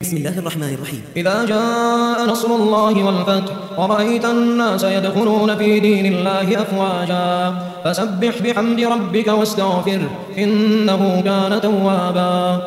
بسم الله الرحمن الرحيم. إذا جاء نصر الله والفتح ورأيت الناس يدخلون في دين الله أفواجا فسبح بحمد ربك واستغفره إنه كان توابا.